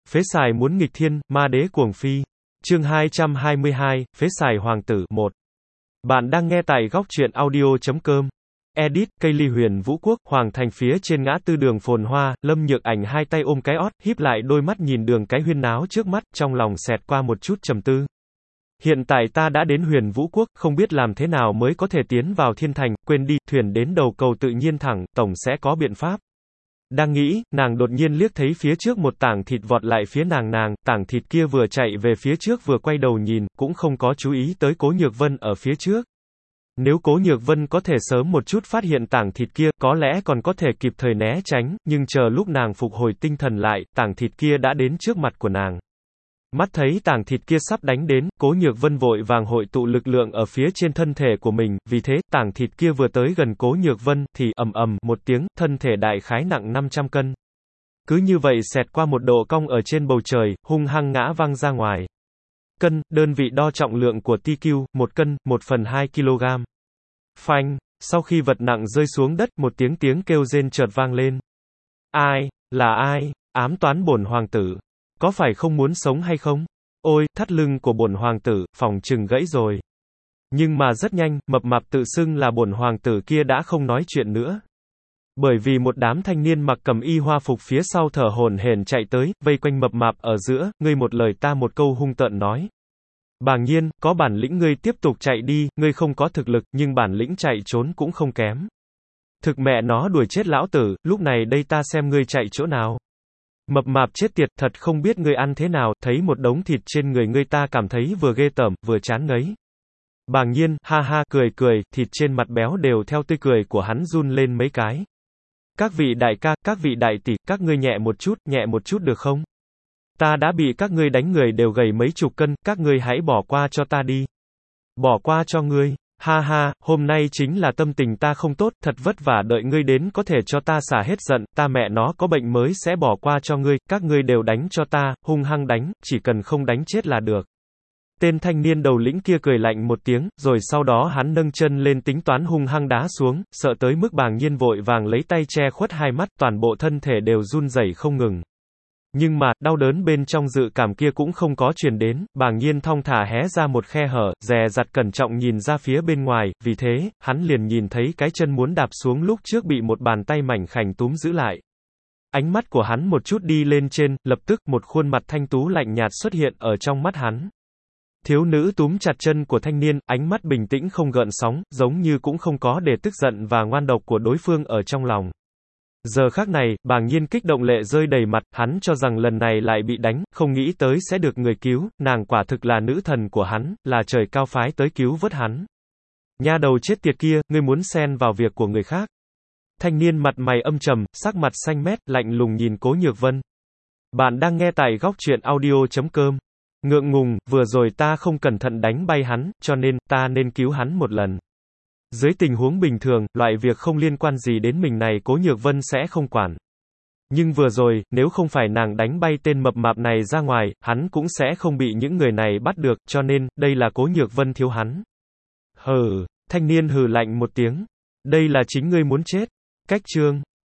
Phế xài muốn nghịch thiên, ma đế cuồng phi. Chương 222, Phế xài hoàng tử 1. Bạn đang nghe tại góc truyện audio.com. Edit, cây ly Huyền Vũ Quốc, Hoàng Thành phía trên ngã tư đường phồn hoa, Lâm Nhược Ảnh hai tay ôm cái ót, híp lại đôi mắt nhìn đường cái huyên náo trước mắt, trong lòng xẹt qua một chút trầm tư. Hiện tại ta đã đến Huyền Vũ Quốc, không biết làm thế nào mới có thể tiến vào thiên thành, quên đi, thuyền đến đầu cầu tự nhiên thẳng, tổng sẽ có biện pháp. Đang nghĩ, nàng đột nhiên liếc thấy phía trước một tảng thịt vọt lại phía nàng, tảng thịt kia vừa chạy về phía trước vừa quay đầu nhìn, cũng không có chú ý tới Cố Nhược Vân ở phía trước. Nếu Cố Nhược Vân có thể sớm một chút phát hiện tảng thịt kia, có lẽ còn có thể kịp thời né tránh, nhưng chờ lúc nàng phục hồi tinh thần lại, tảng thịt kia đã đến trước mặt của nàng. Mắt thấy tảng thịt kia sắp đánh đến, Cố Nhược Vân vội vàng hội tụ lực lượng ở phía trên thân thể của mình, vì thế, tảng thịt kia vừa tới gần Cố Nhược Vân, thì ầm ầm một tiếng, thân thể đại khái nặng 500 cân. Cứ như vậy xẹt qua một độ cong ở trên bầu trời, hung hăng ngã văng ra ngoài. Cân, đơn vị đo trọng lượng của TQ, 1 cân, 1/2 kg. Phanh, sau khi vật nặng rơi xuống đất, một tiếng kêu rên chợt vang lên. Ai? Là ai? Ám toán bổn hoàng tử. Có phải không muốn sống hay không? Ôi, thắt lưng của bổn hoàng tử, phỏng chừng gãy rồi. Nhưng mà rất nhanh, mập mạp tự xưng là bổn hoàng tử kia đã không nói chuyện nữa. Bởi vì một đám thanh niên mặc cẩm y hoa phục phía sau thở hổn hển chạy tới, vây quanh mập mạp ở giữa, ngươi một lời ta một câu hung tợn nói. Bàng Nhiên, có bản lĩnh ngươi tiếp tục chạy đi, ngươi không có thực lực, nhưng bản lĩnh chạy trốn cũng không kém. Thực mẹ nó đuổi chết lão tử, lúc này đây ta xem ngươi chạy chỗ nào. Mập mạp chết tiệt, thật không biết ngươi ăn thế nào, thấy một đống thịt trên người ngươi ta cảm thấy vừa ghê tởm, vừa chán ngấy. Bàng Nhiên, ha ha, cười, thịt trên mặt béo đều theo tươi cười của hắn run lên mấy cái. Các vị đại ca, các vị đại tỷ, các ngươi nhẹ một chút được không? Ta đã bị các ngươi đánh người đều gầy mấy chục cân, các ngươi hãy bỏ qua cho ta đi. Bỏ qua cho ngươi. Ha ha, hôm nay chính là tâm tình ta không tốt, thật vất vả đợi ngươi đến có thể cho ta xả hết giận, ta mẹ nó có bệnh mới sẽ bỏ qua cho ngươi, các ngươi đều đánh cho ta, hung hăng đánh, chỉ cần không đánh chết là được. Tên thanh niên đầu lĩnh kia cười lạnh một tiếng, rồi sau đó hắn nâng chân lên tính toán hung hăng đá xuống, sợ tới mức Bàng Nhiên vội vàng lấy tay che khuất hai mắt, toàn bộ thân thể đều run rẩy không ngừng. Nhưng mà, đau đớn bên trong dự cảm kia cũng không có truyền đến, Bàng Nhiên thong thả hé ra một khe hở, dè dặt cẩn trọng nhìn ra phía bên ngoài, vì thế, hắn liền nhìn thấy cái chân muốn đạp xuống lúc trước bị một bàn tay mảnh khảnh túm giữ lại. Ánh mắt của hắn một chút đi lên trên, lập tức một khuôn mặt thanh tú lạnh nhạt xuất hiện ở trong mắt hắn. Thiếu nữ túm chặt chân của thanh niên, ánh mắt bình tĩnh không gợn sóng, giống như cũng không có để tức giận và ngoan độc của đối phương ở trong lòng. Giờ khắc này, Bàng Nhiên kích động lệ rơi đầy mặt, hắn cho rằng lần này lại bị đánh, không nghĩ tới sẽ được người cứu, nàng quả thực là nữ thần của hắn, là trời cao phái tới cứu vớt hắn. Nha đầu chết tiệt kia, ngươi muốn xen vào việc của người khác. Thanh niên mặt mày âm trầm, sắc mặt xanh mét, lạnh lùng nhìn Cố Nhược Vân. Bạn đang nghe tại góc truyện audio.com. Ngượng ngùng, vừa rồi ta không cẩn thận đánh bay hắn, cho nên, ta nên cứu hắn một lần. Dưới tình huống bình thường, loại việc không liên quan gì đến mình này Cố Nhược Vân sẽ không quản. Nhưng vừa rồi, nếu không phải nàng đánh bay tên mập mạp này ra ngoài, hắn cũng sẽ không bị những người này bắt được, cho nên, đây là Cố Nhược Vân thiếu hắn. Hừ, thanh niên hừ lạnh một tiếng. Đây là chính ngươi muốn chết. Cách chương.